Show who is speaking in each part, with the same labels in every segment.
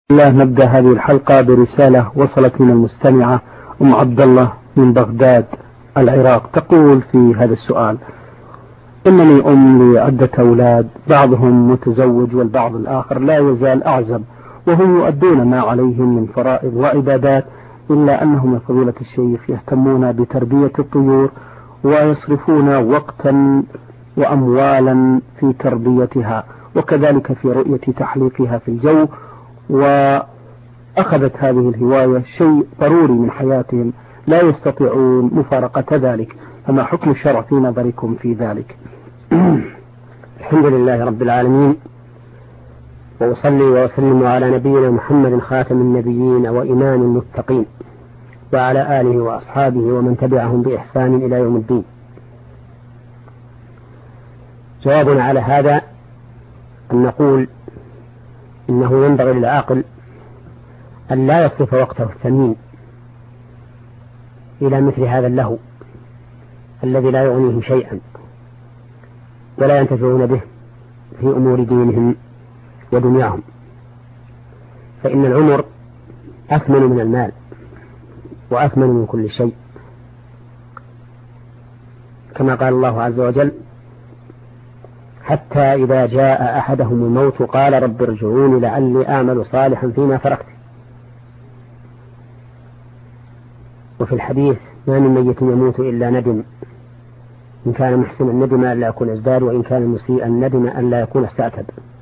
Speaker 1: الله. نبدأ هذه الحلقة برسالة وصلت من المستمعة أم عبد الله من بغداد العراق، تقول في هذا السؤال: إنني أم لعدة أولاد، بعضهم متزوج والبعض الآخر لا يزال أعزب، وهم يؤدون ما عليهم من فرائض وعبادات، إلا أنهم يا فضيلة الشيخ يهتمون بتربية الطيور ويصرفون وقتا وأموالا في تربيتها، وكذلك في رؤية تحليقها في الجو، وأخذت هذه الهواية شيء ضروري من حياتهم، لا يستطيعون مفارقة ذلك، فما حكم الشرع في نظركم في ذلك؟
Speaker 2: الحمد لله رب العالمين، وأصلي وأسلم على نبينا محمد خاتم النبيين وإمام المتقين، وعلى آله وأصحابه ومن تبعهم بإحسان إلى يوم الدين. جوابنا على هذا أن نقول إنه ينبغي للعاقل أن لا يصرف وقته الثمين إلى مثل هذا اللهو الذي لا يغنيهم شيئا ولا ينتفعون به في أمور دينهم ودنياهم، فإن العمر أثمن من المال وأثمن من كل شيء، كما قال الله عز وجل: حتى إذا جاء أحدهم الموت قال رب ارجعون لعلي أعمل صالحا فيما تركت. وفي الحديث: ما من ميت يموت إلا ندم، إن كان محسنا ندم أن لا يكون ازداد، وإن كان مسيئا ندم أن لا يكون استعتب.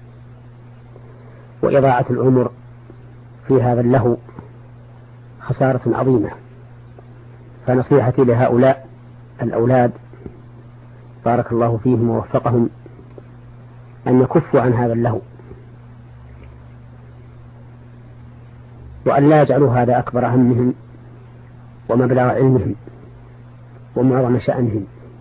Speaker 2: وإضاعة العمر في هذا اللهو خسارة عظيمة، فنصيحتي لهؤلاء الأولاد بارك الله فيهم ووفقهم أن يكفوا عن هذا اللهو، وأن لا يجعلوا هذا أكبر همهم ومبلغ علمهم ومعظم شأنهم.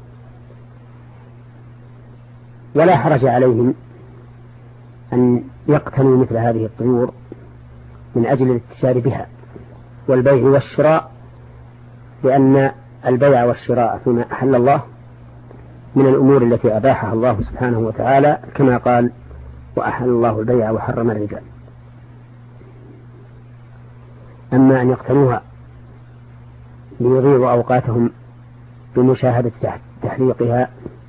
Speaker 2: ولا حرج عليهم أن يقتنوا مثل هذه الطيور من أجل الاتجار بها والبيع والشراء، لأن البيع والشراء فيما أحل الله من الأمور التي أباحها الله سبحانه وتعالى، كما قال: وأحل الله البيع وحرم الربا. أما أن يقتنوها ليضيعوا أوقاتهم بمشاهدة تحليقها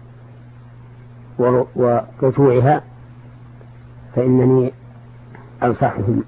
Speaker 2: ورجوعها، فإنني أنصحهم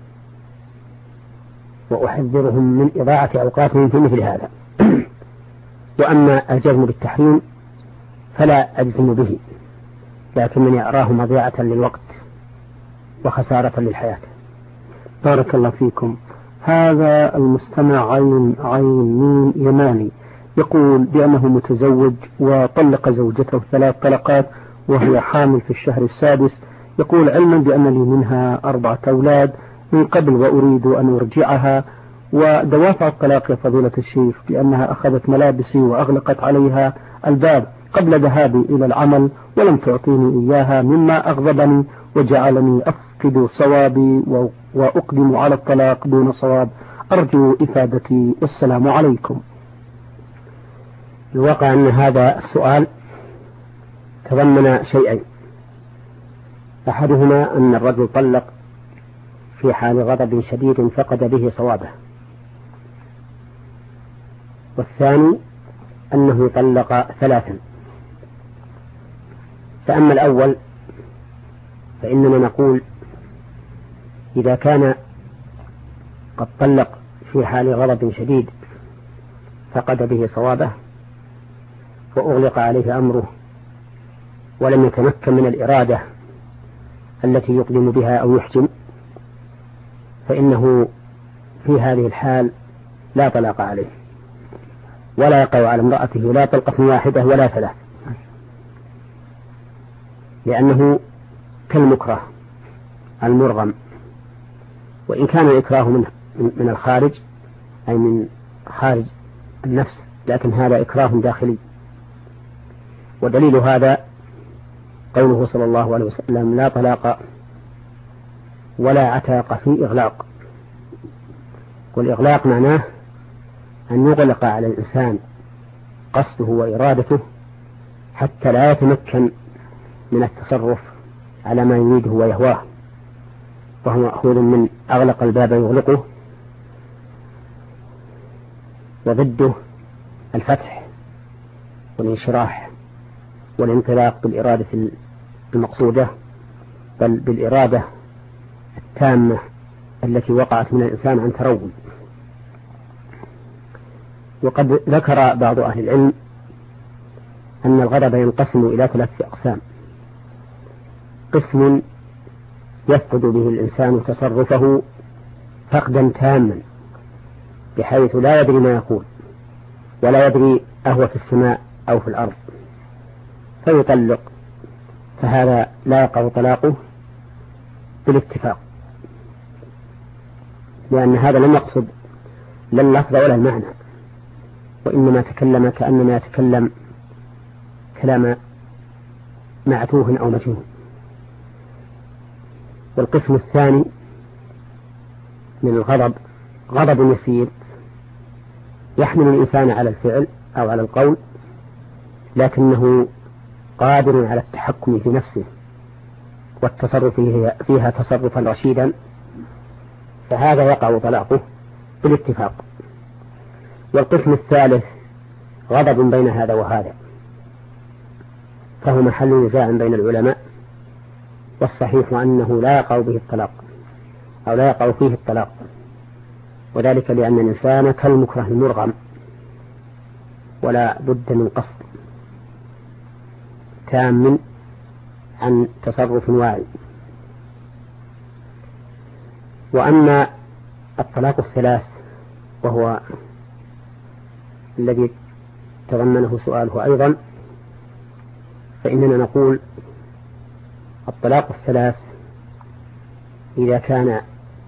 Speaker 2: وأحذرهم من إضاعة أوقاتهم في مثل هذا. وأما الجزم بالتحريم فلا أجزم به، لكنني أراه مضيعة للوقت وخسارة للحياة.
Speaker 1: بارك الله فيكم. هذا المستمع عين ميم يماني يقول بأنه متزوج وطلق زوجته 3 طلقات وهي حامل في الشهر السادس. يقول: علما بأن لي منها 4 أولاد من قبل وأريد أن أرجعها، ودوافع الطلاق يا فضيلة الشيخ بأنها أخذت ملابسي وأغلقت عليها الباب قبل ذهابي إلى العمل ولم تعطيني إياها، مما أغضبني وجعلني أفقد صوابي وأقدم على الطلاق دون صواب. أرجو إفادتي، والسلام عليكم.
Speaker 2: الواقع أن هذا السؤال تضمن شيئين: أحدهما أن الرجل طلق في حال غضب شديد فقد به صوابه، والثاني أنه طلق 3. فأما الأول فإننا نقول: إذا كان قد طلق في حال غضب شديد فقد به صوابه وأغلق عليه أمره ولم يتمكن من الإرادة التي يقدم بها أو يحجم، فإنه في هذه الحال لا طلاق عليه، ولا يقع على امرأته لا طلقة واحدة ولا 3، لأنه كالمكره المرغم، وإن كان الإكراه من الخارج أي من خارج النفس، لكن هذا إكراه داخلي. ودليل هذا قوله صلى الله عليه وسلم: لا طلاق ولا عتاق في إغلاق. والإغلاق معناه أن يغلق على الإنسان قصده وإرادته حتى لا يتمكن من التصرف على ما يريده ويهواه، وهو مأخوذ من أغلق الباب يغلقه، وضده الفتح والانشراح والانطلاق بالإرادة المقصودة، بل بالإرادة التامة التي وقعت من الإنسان عن تروي. وقد ذكر بعض أهل العلم أن الغضب ينقسم إلى 3 أقسام: قسم يفقد به الإنسان تصرفه فقدا تاما بحيث لا يدري ما يقول ولا يدري أهو في السماء أو في الأرض فيطلق، فهذا لا يقع طلاقه بالاتفاق، لأن هذا لم يقصد لا اللفظ ولا المعنى، وإنما تكلم كأنما يتكلم كلام معتوه أو مجنون. والقسم الثاني من الغضب غضب يسير يحمل الإنسان على الفعل أو على القول، لكنه قادر على التحكم في نفسه والتصرف فيها تصرفا رشيدا، فهذا يقع طلاقه بالاتفاق. والقسم الثالث غضب بين هذا وهذا، فهو محل نزاع بين العلماء، والصحيح أنه لا يقع به الطلاق أو لا يقع فيه الطلاق، وذلك لأن الإنسان كالمكره المرغم ولا بد من قصد تام عن تصرف واعي. وأما الطلاق الثلاث وهو الذي تضمنه سؤاله أيضا، فإننا نقول الطلاق الثلاث إذا كان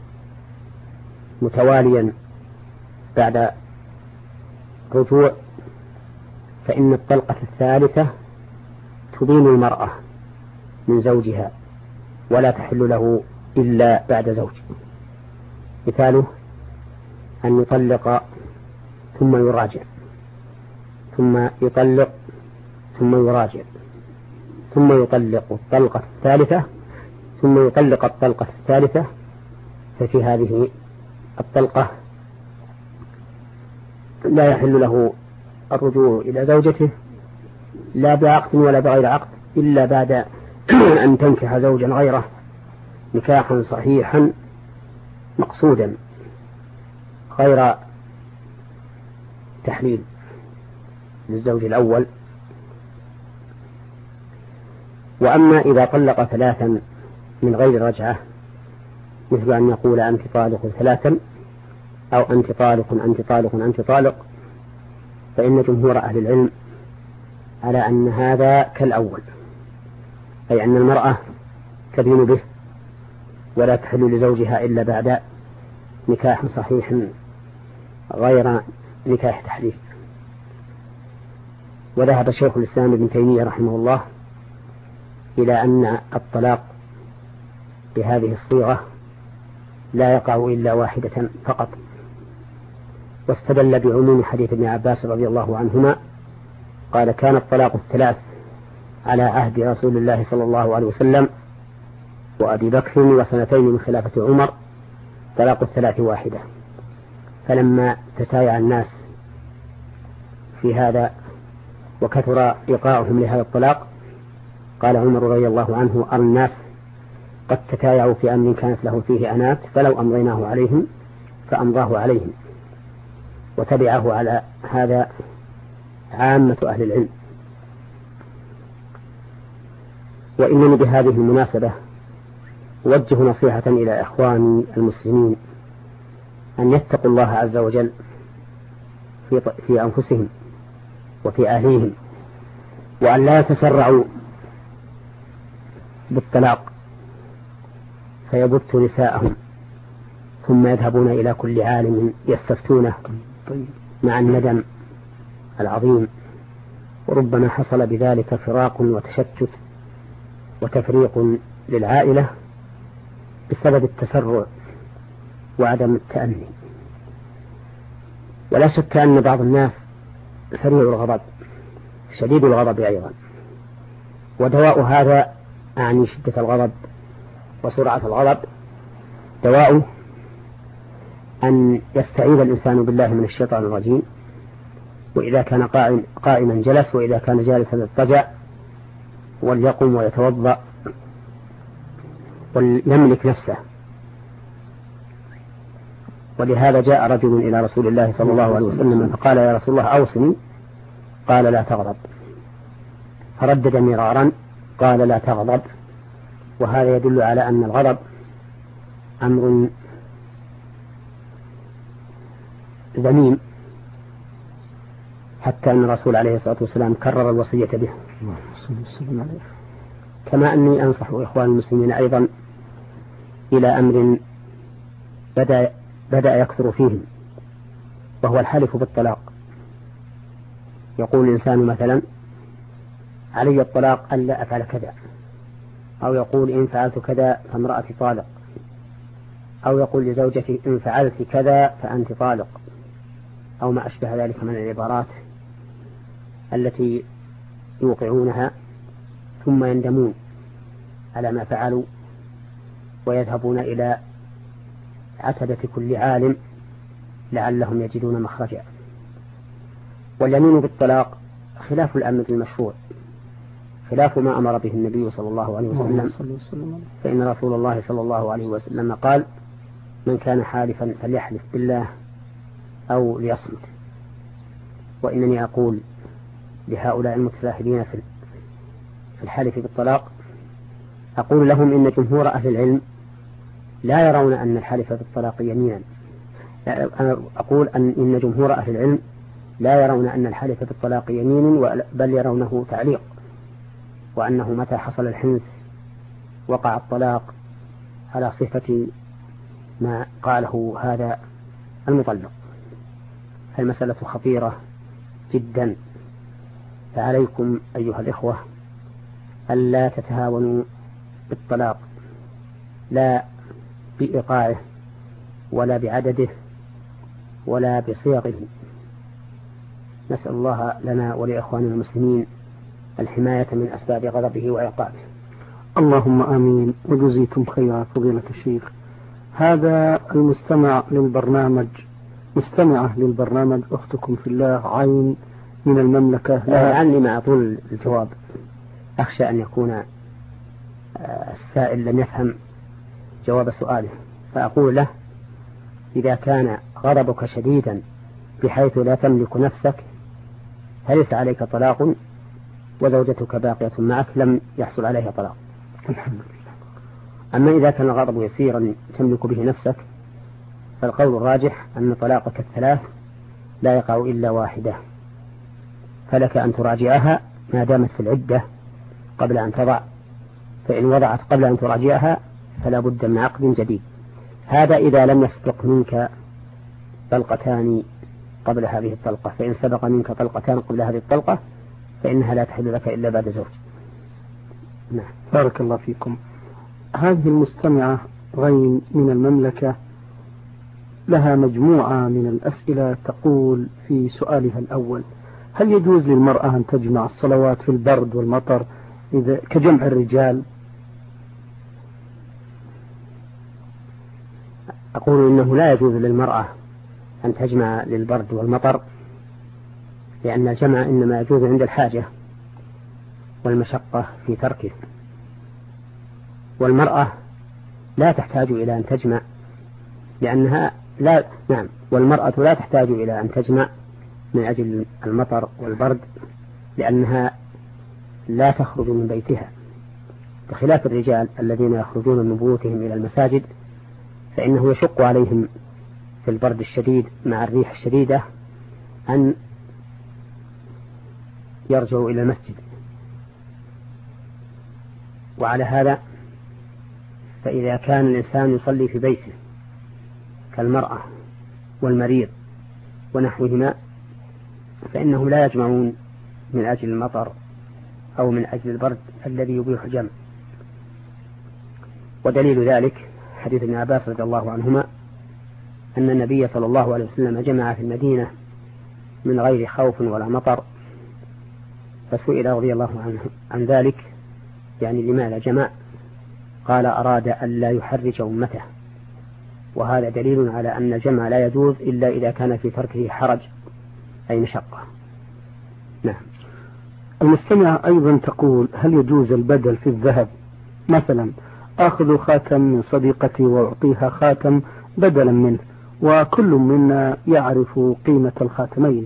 Speaker 2: متواليا بعد رجوع فإن الطلقة الثالثة تبين المرأة من زوجها ولا تحل له إلا بعد زوج. مثاله أن يطلق ثم يراجع، ثم يطلق ثم يراجع، ثم يطلق الطلقة الثالثة، ثم يطلق الطلقة الثالثة، ففي هذه الطلقة لا يحل له الرجوع إلى زوجته لا بعقد ولا بغير عقد إلا بعد أن تنكح زوجا غيره نكاحا صحيحا مقصودا غير تحليل للزوج الأول. وأما إذا طلق ثلاثا من غير رجعة، مثل أن يقول أنت طالق ثلاثا أو أنت طالق أنت طالق أنت طالق، فإن جمهور أهل العلم على أن هذا كالأول، أي أن المرأة تبين به ولا تحل لزوجها إلا بعد نكاح صحيح غير نكاح تحليل. وذهب شيخ الإسلام ابن تيمية رحمه الله إلى أن الطلاق بهذه الصيغة لا يقع إلا واحدة فقط، واستدل بعموم حديث ابن عباس رضي الله عنهما قال: كان الطلاق الثلاث على عهد رسول الله صلى الله عليه وسلم وأبي بكر وسنتين من خلافة عمر طلاق الثلاث واحدة. فلما تتايع الناس في هذا وكثر إيقاعهم لهذا الطلاق قال عمر رضي الله عنه: أرى الناس قد تتايعوا في أمر كانت له فيه أنات فلو أمضيناه عليهم فأمضاه عليهم. وتبعه على هذا عامة أهل العلم. وإنني بهذه المناسبة أوجه نصيحة إلى إخواني المسلمين أن يتقوا الله عز وجل في أنفسهم وفي أهليهم، وأن لا يتسرعوا بالطلاق فيبثوا نساءهم ثم يذهبون إلى كل عالم يستفتونه مع الندم العظيم، وربما حصل بذلك فراق وتشتت وتفريق للعائلة بسبب التسرع وعدم التأني. ولا شك أن بعض الناس سريع الغضب شديد الغضب أيضا، ودواء هذا أعني شدة الغضب وسرعة الغضب دواؤه أن يستعيذ الإنسان بالله من الشيطان الرجيم، وإذا كان قائما جلس، وإذا كان جالسا اضطجع، وليقم ويتوضأ وليملك نفسه. ولهذا جاء رجل إلى رسول الله صلى الله عليه وسلم فقال: يا رسول الله أوصني. قال: لا تغضب. فردد مرارا قال: لا تغضب. وهذا يدل على أن الغضب أمر ذميم، حتى أن الرسول عليه الصلاة والسلام كرر الوصية به. كما أني أنصح إخوان المسلمين أيضا إلى أمر بدأ يكثر فيهم، وهو الحلف بالطلاق. يقول الإنسان مثلا: علي الطلاق ألا أفعل كذا، أو يقول: إن فعلت كذا فامرأتي طالق، أو يقول لزوجتي: إن فعلت كذا فأنت طالق، أو ما أشبه ذلك من العبارات التي يوقعونها ثم يندمون على ما فعلوا، ويذهبون إلى عتبة كل عالم لعلهم يجدون مخرجا. واليمين بالطلاق خلاف الأمر المشروع، خلاف ما أمر به النبي صلى الله عليه وسلم، فإن رسول الله صلى الله عليه وسلم قال: من كان حالفا فليحلف بالله أو ليصمت. وإنني أقول لهؤلاء المتساهلين في الحلف بالطلاق، أقول لهم: إن جمهور أهل العلم لا يرون أن الحلف بالطلاق يمينا. أقول إن جمهور أهل العلم لا يرون أن الحلف بالطلاق يمين، بل يرونه تعليق، وأنه متى حصل الحنث وقع الطلاق على صفة ما قاله هذا المطلق. المسألة خطيرة جدا، فعليكم أيها الإخوة ألا تتهاونوا بالطلاق، لا بإيقاعه ولا بعدده ولا بصيغه. نسأل الله لنا ولإخواننا المسلمين الحماية من أسباب غضبه وعقابه.
Speaker 1: اللهم آمين، وجزيتم خيرا فضيلة الشيخ. هذا مستمعة للبرنامج أختكم في الله عين من المملكة.
Speaker 2: لعلي مع طول الجواب أخشى أن يكون السائل لم يفهم جواب سؤاله، فأقول له: إذا كان غضبك شديدا بحيث لا تملك نفسك فليس عليك طلاق، وزوجتك باقية معك لم يحصل عليها طلاق.
Speaker 1: الحمد لله.
Speaker 2: أما إذا كان الغضب يسيرا تملك به نفسك فالقول الراجح أن طلاقك الثلاث لا يقع إلا واحدة، فلك أن تراجعها ما دامت في العدة قبل أن تضع، فإن وضعت قبل أن تراجعها فلا بد من عقد جديد. هذا إذا لم يسبق منك طلقتان قبل هذه الطلقة، فإن سبق منك طلقتان قبل هذه الطلقة فإنها لا تحل لك إلا بعد زوج.
Speaker 1: نعم. بارك الله فيكم. هذه المستمعة غين من المملكة لها مجموعة من الأسئلة. تقول في سؤالها الأول: هل يجوز للمرأة أن تجمع الصلوات في البرد والمطر كجمع الرجال؟
Speaker 2: أقول إنه لا يجوز للمرأة أن تجمع للبرد والمطر، لأن الجمع إنما يجوز عند الحاجة والمشقة في تركه، والمرأة لا تحتاج إلى أن تجمع والمرأة لا تحتاج إلى أن تجمع من أجل المطر والبرد، لأنها لا تخرج من بيتها، بخلاف الرجال الذين يخرجون من بيوتهم إلى المساجد، فإنه يشق عليهم في البرد الشديد مع الريح الشديدة أن يرجعوا إلى المسجد. وعلى هذا فإذا كان الإنسان يصلي في بيته كالمرأة والمريض ونحوهما فإنهم لا يجمعون من أجل المطر أو من أجل البرد الذي يبيح الجمع. ودليل ذلك حديث ابن عباس رضي الله عنهما أن النبي صلى الله عليه وسلم جمع في المدينة من غير خوف ولا مطر، فسئل رضي الله عنه عن ذلك، يعني لماذا جمع؟ قال: أراد أن لا يحرج أمته وهذا دليل على أن الجمع لا يجوز إلا إذا كان في تركه حرج أي مشقة. نعم.
Speaker 1: المستمع أيضا تقول: هل يجوز البدل في الذهب؟ مثلا آخذ خاتم من صديقتي وأعطيها خاتم بدلا منه، وكل منا يعرف قيمة الخاتمين.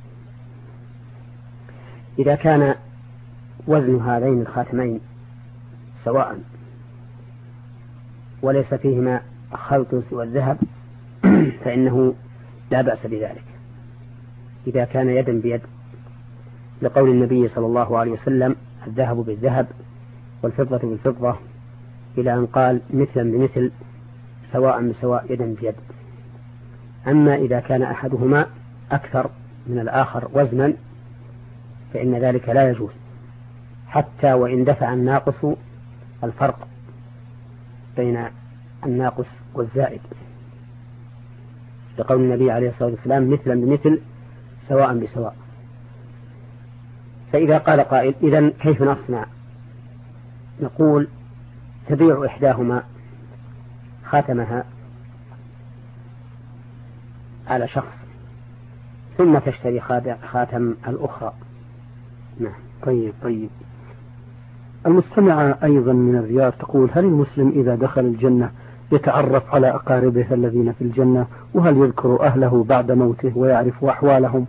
Speaker 2: إذا كان وزن هذين الخاتمين سواء وليس فيهما خلط سوى الذهب فإنه لا بأس بذلك إذا كان يدا بيد، لقول النبي صلى الله عليه وسلم: الذهب بالذهب والفضة بالفضة، إلى أن قال: مثلا بمثل سواء بسواء يدا بيد. أما إذا كان أحدهما أكثر من الآخر وزنا فإن ذلك لا يجوز، حتى وإن دفع الناقص الفرق بين الناقص والزائد، لقول النبي عليه الصلاة والسلام: مثلا بمثل سواء بسواء. فإذا قال قائل: إذن كيف نصنع؟ نقول: تبيع إحداهما خاتمها على شخص ثم تشتري خاتم الأخرى. نعم.
Speaker 1: طيب. المستمعة أيضا من الرياض تقول: هل المسلم إذا دخل الجنة يتعرف على أقاربه الذين في الجنة؟ وهل يذكر أهله بعد موته ويعرف أحوالهم؟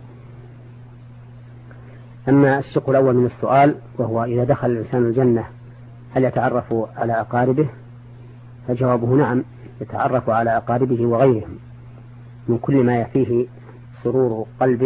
Speaker 2: أما الشق الأول من السؤال وهو إذا دخل الإنسان الجنة هل يتعرف على أقاربه؟ فجوابه نعم، يتعرف على أقاربه وغيرهم من كل ما يفيه سرور قلبه،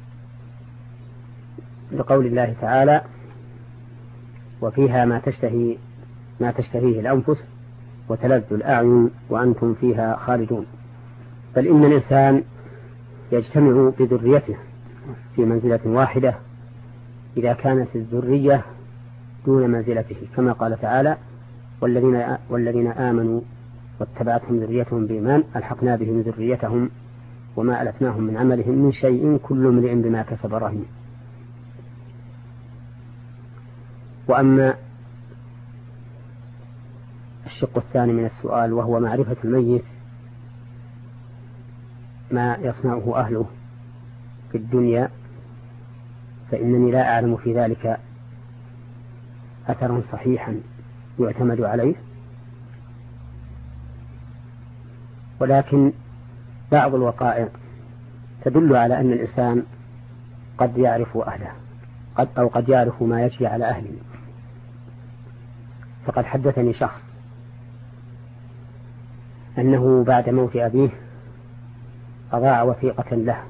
Speaker 2: لقول الله تعالى: وفيها ما تشتهيه الأنفس وتلذ الأعين وأنتم فيها خالدون. بل إن الإنسان يجتمع بذريته في منزلة واحدة إذا كانت الذرية دون منزلته، كما قال تعالى: والذين آمنوا واتبعتهم ذريتهم بإيمان ألحقنا بهم ذريتهم وما ألتناهم من عملهم من شيء كل امرئ بما كسب رهين. وأما الشق الثاني من السؤال وهو معرفة الميت ما يصنعه أهله في الدنيا، فإنني لا أعلم في ذلك أثرا صحيحا يعتمد عليه، ولكن بعض الوقائع تدل على أن الإنسان قد يعرف أهله أو قد يعرف ما يجري على أهله. فقد حدثني شخص أنه بعد موت أبيه أضاع وثيقة له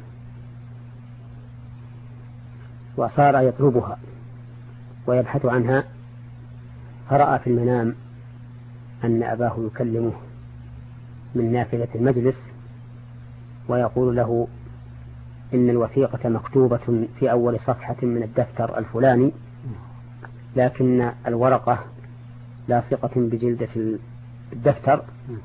Speaker 2: وصار يطلبها ويبحث عنها، فرأى في المنام أن أباه يكلمه من نافذة المجلس ويقول له: إن الوثيقة مكتوبة في أول صفحة من الدفتر الفلاني، لكن الورقة لاصقة بجلدة الدفتر،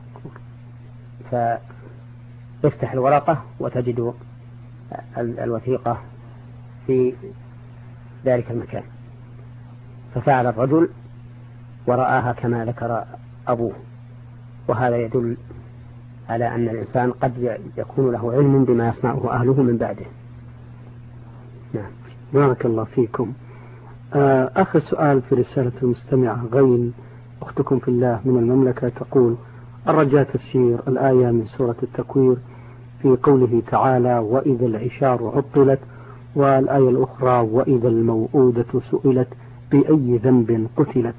Speaker 2: فافتح الورقة وتجد الوثيقة في ذلك المكان. ففعل الرجل ورآها كما ذكر أبوه، وهذا يدل على أن الإنسان قد يكون له علم بما يصنعه أهله من بعده. نعم.
Speaker 1: بارك الله فيكم. آخر سؤال في رسالة المستمعة غيل أختكم في الله من المملكة تقول: الرجاء تفسير الآية من سورة التكوير في قوله تعالى: وإذا العشار عطلت، والآية الأخرى: وإذا الموءودة سئلت بأي ذنب قتلت.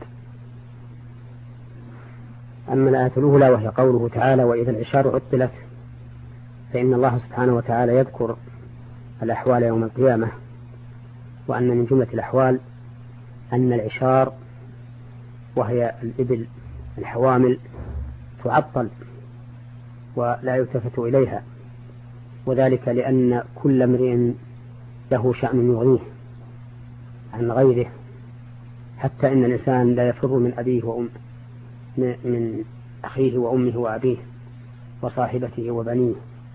Speaker 2: أما الآية الأولى وهي قوله تعالى: وإذا العشار عطلت، فإن الله سبحانه وتعالى يذكر الأحوال يوم القيامة، وأن من جملة الأحوال أن العشار وهي الإبل الحوامل تعطل ولا يلتفت إليها، وذلك لأن كل امرئ له شأن يغنيه عن غيره، حتى إن الإنسان لا يفر من أبيه من أخيه وأمه وأبيه وصاحبته وبنيه،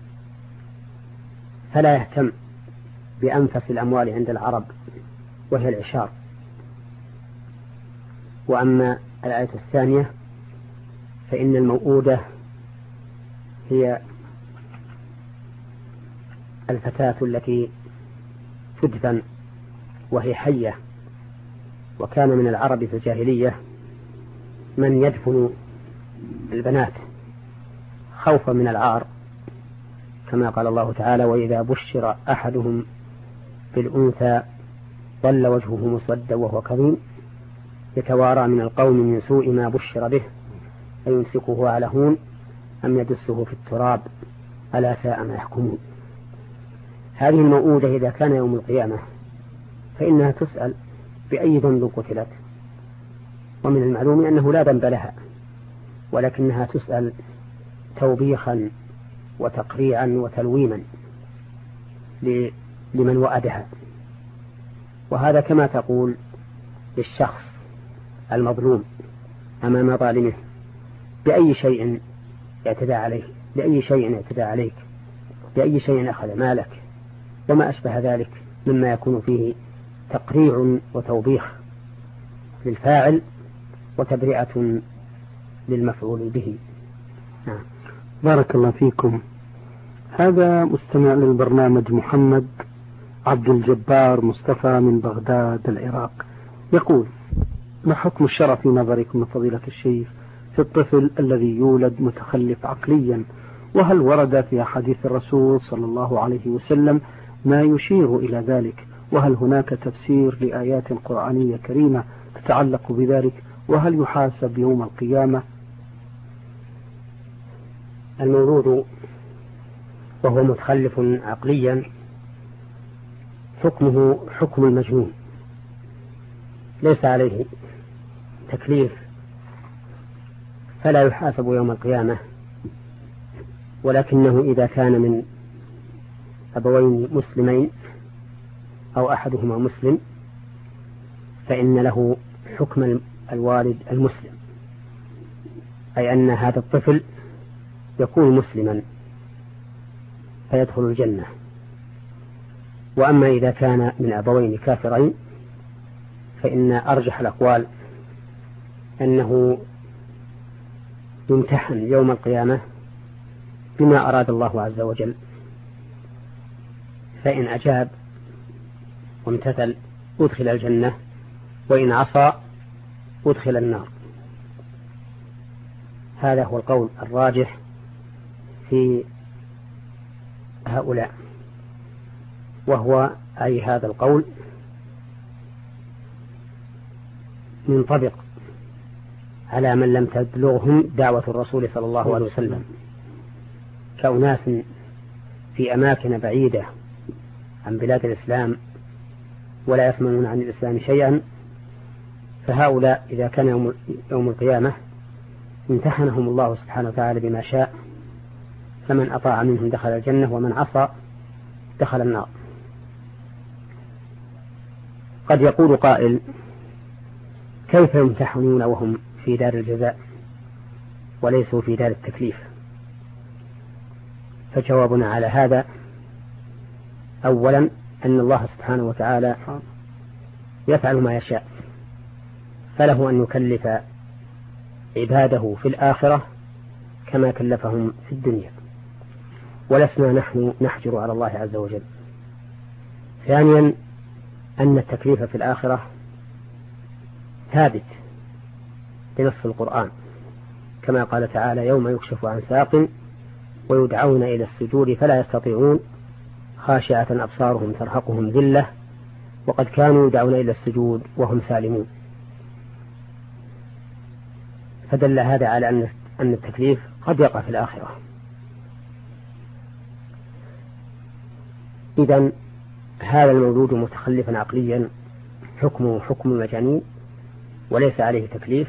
Speaker 2: فلا يهتم بأنفس الأموال عند العرب وهي العشار. وأما الآية الثانية فإن الموءودة هي الفتاة التي تدفن وهي حية. وكان من العرب في الجاهلية من يدفن البنات خوفا من العار، كما قال الله تعالى: وإذا بشر أحدهم بالأنثى ظل وجهه مسودا وهو كظيم يتوارى من القوم من سوء ما بشر به أيمسكه على هون أم يدسه في التراب ألا ساء ما يحكمون. هذه الموءودة إذا كان يوم القيامة فإنها تسأل بأي ذنب قتلت، ومن المعلوم أنه لا ذنب لها، ولكنها تسأل توبيخا وتقريعا وتلويما لمن وأدها. وهذا كما تقول للشخص المظلوم أمام ظالمه: بأي شيء اعتدى عليه، بأي شيء اعتدى عليك، بأي شيء أخذ مالك، وما أشبه ذلك مما يكون فيه تقريع وتوبيخ للفاعل وتبرئة للمفعول به.
Speaker 1: نعم. بارك الله فيكم. هذا مستمع للبرنامج محمد عبد الجبار مصطفى من بغداد العراق، يقول: ما حكم الشرع في نظركم من فضيلة الشيخ في الطفل الذي يولد متخلف عقليا؟ وهل ورد في أحاديث الرسول صلى الله عليه وسلم ما يشير إلى ذلك؟ وهل هناك تفسير لآيات قرآنية كريمة تتعلق بذلك؟ وهل يحاسب يوم القيامة؟
Speaker 2: المولود وهو متخلف عقليا حكمه حكم المجنون، ليس عليه تكليف، فلا يحاسب يوم القيامة، ولكنه إذا كان من أبوين مسلمين أو أحدهما مسلم فإن له حكم الوالد المسلم، أي أن هذا الطفل يكون مسلما فيدخل الجنة. وأما إذا كان من أبوين كافرين فإن أرجح الأقوال أنه يمتحن يوم القيامة بما أراد الله عز وجل، فإن أجاب وامتثل أدخل الجنة، وإن عصى أدخل النار. هذا هو القول الراجح في هؤلاء، وهو أي هذا القول منطبق على من لم تبلغهم دعوة الرسول صلى الله عليه وسلم، كأناس في أماكن بعيدة عن بلاد الإسلام ولا يسمعون عن الإسلام شيئا، فهؤلاء إذا كان يوم القيامة امتحنهم الله سبحانه وتعالى بما شاء، فمن أطاع منهم دخل الجنة ومن عصى دخل النار. قد يقول قائل: كيف يمتحنون وهم في دار الجزاء وليسوا في دار التكليف؟ فجوابنا على هذا: أولا أن الله سبحانه وتعالى يفعل ما يشاء، فله أن يكلف عباده في الآخرة كما كلفهم في الدنيا، ولسنا نحن نحجر على الله عز وجل. ثانيا أن التكليف في الآخرة ثابت بنص القرآن، كما قال تعالى: يوم يكشف عن ساق ويدعون إلى السجود فلا يستطيعون خاشعة أبصارهم ترهقهم ذلة وقد كانوا يدعون إلى السجود وهم سالمون. فدل هذا على أن التكليف قد يقع في الآخرة. إذن هذا المولود متخلفا عقليا حكمه حكم المجانين وليس عليه تكليف،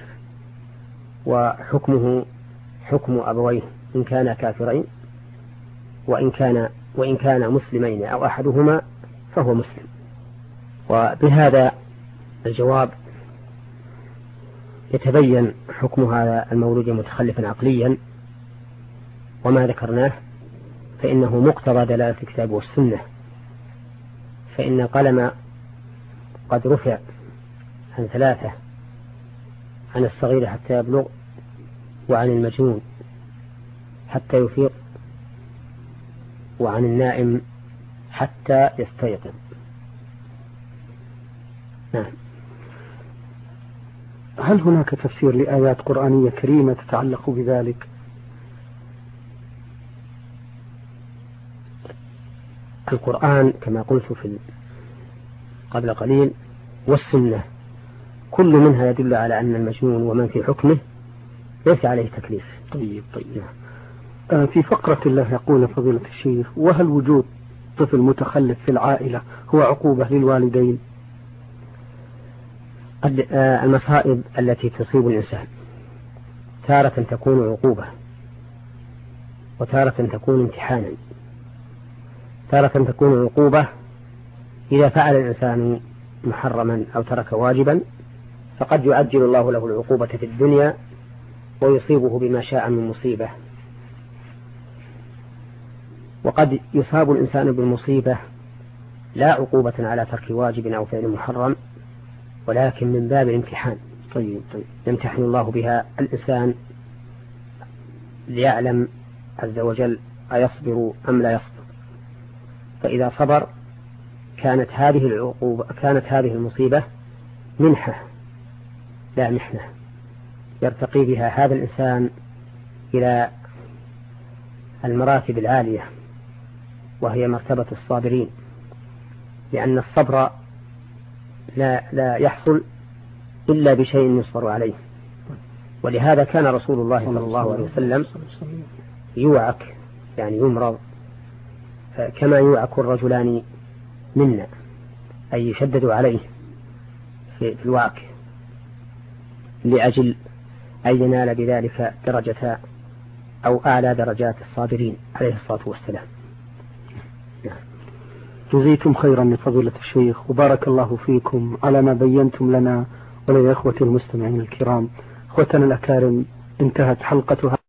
Speaker 2: وحكمه حكم أبويه إن كانا كافرين، وإن كان مسلمين أو أحدهما فهو مسلم. وبهذا الجواب يتبين حكم هذا المولود متخلفا عقليا، وما ذكرناه فإنه مقتضى دلالة الكتاب والسنة، فإن القلم قد رفع عن ثلاثة: عن الصغير حتى يبلغ، وعن المجنون حتى يفيق، وعن النائم حتى يستيقظ. نعم.
Speaker 1: هل هناك تفسير لآيات قرآنية كريمة تتعلق بذلك؟
Speaker 2: القرآن كما قلت قبل قليل والسنة كل منها يدل على أن المجنون ومن في حكمه ليس عليه تكليف.
Speaker 1: طيب. في فقرة الله يقول فضيلة الشيخ: وهل وجود طفل متخلف في العائلة هو عقوبة للوالدين؟
Speaker 2: المصائب التي تصيب الإنسان تارة تكون عقوبة وتارة تكون امتحانا. تارة تكون عقوبة إذا فعل الإنسان محرما أو ترك واجبا فقد يعجل الله له العقوبة في الدنيا ويصيبه بما شاء من مصيبة. وقد يصاب الإنسان بالمصيبة لا عقوبة على ترك واجب أو فعل محرم ولكن من باب الامتحان.
Speaker 1: طيب.
Speaker 2: يمتحن الله بها الإنسان ليعلم عز وجل أيصبر أم لا يصبر. فإذا صبر كانت هذه المصيبة منحة لا محنة يرتقي بها هذا الإنسان إلى المراتب العالية وهي مرتبة الصابرين، لأن الصبر لا يحصل إلا بشيء يصبر عليه. ولهذا كان رسول الله صلى الله عليه وسلم يوعك يعني يمرض كما يوعك الرجلان منا أي يشدد عليه في الوعك لأجل أن ينال بذلك درجة أو أعلى درجات الصابرين عليه الصلاة والسلام.
Speaker 1: جزيتم خيرا لفضيلة الشيخ وبارك الله فيكم على ما بينتم لنا وللإخوة المستمعين الكرام. أخوتنا الأكارم، انتهت حلقتها.